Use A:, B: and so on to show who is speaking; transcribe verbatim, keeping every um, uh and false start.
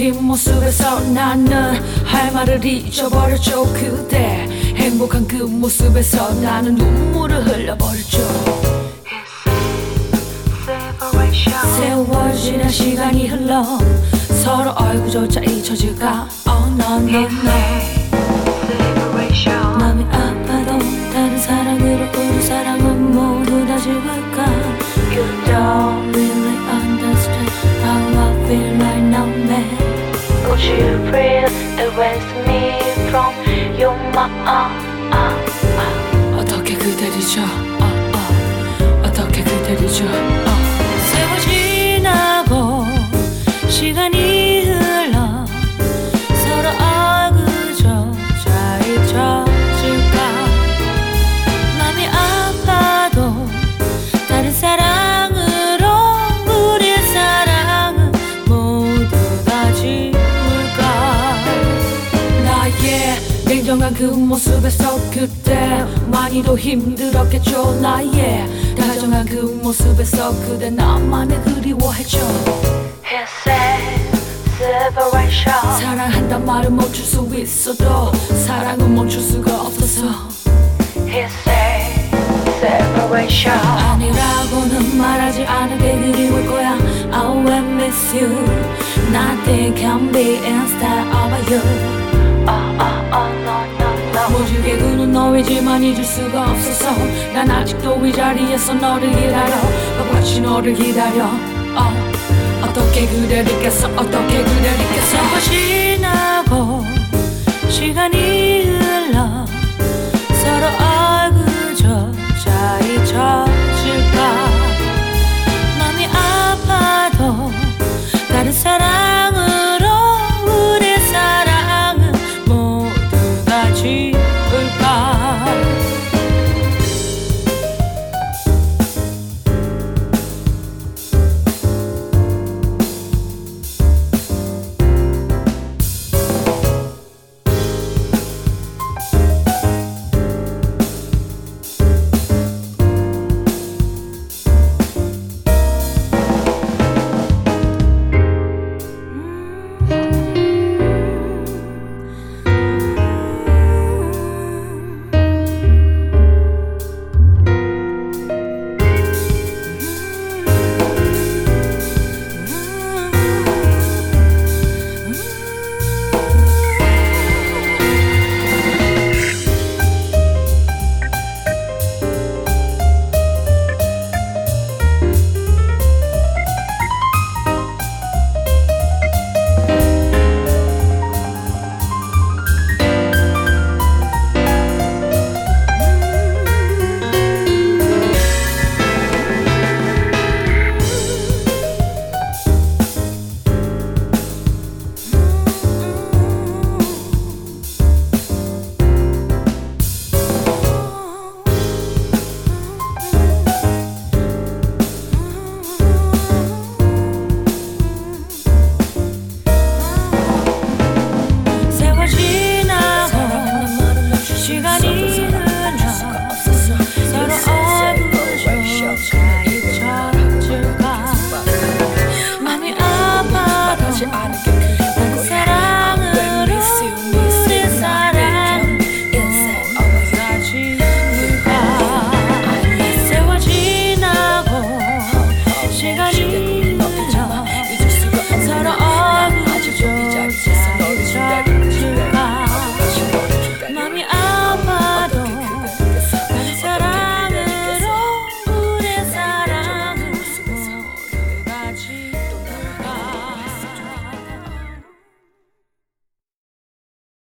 A: 뒷모습에서 나는 할 말을 잊어버렸죠. 그대 행복한 그 모습에서 나는 눈물을 흘려버렸죠. 세월 지나 시간이 흘러 서로 얼굴조차 잊혀질까. Oh no no no. 맘이 아파도 다른 사랑으로 우리 사랑은 모두 다 죽을까. You don't really understand how I feel right now, man. Would you please erase me from your mind? 어떻게 그댈 잊어? uh, uh. 어떻게 그댈 잊어? uh. 세월 지나고 시간이 흘러 서로 얼굴조차 잊혀질까. 맘이 아파도 다른 사랑으로 우리의 사랑은 모두 다 지울까. 나의 냉정한 그 모습에서 그때 많이도 힘들었겠죠. 나의 다정한 그 모습에서 그대 나만을 그리워했죠. 사랑한단 말을 멈출 수 있어도 사랑은 멈출 수가 없어서 아니라고는 말하지 않을게. 그리울 거야. I will miss you. Nothing can be instead of you. oh, oh, oh, no, no, no. 무지개 그는 너이지만 잊을 수가 없어서 난 아직도 이 자리에서 너를 기다려. 똑같이 너를 기다려. oh. 어떻게 그댈 잊겠어. 어떻게 그댈 잊겠어. 세월 지나고 시간이 흘러 서로 얼굴조차 잊혀질까. 맘이 아파도 다른 사랑으로 우리의 사랑은 모두 다 지울까. 시간이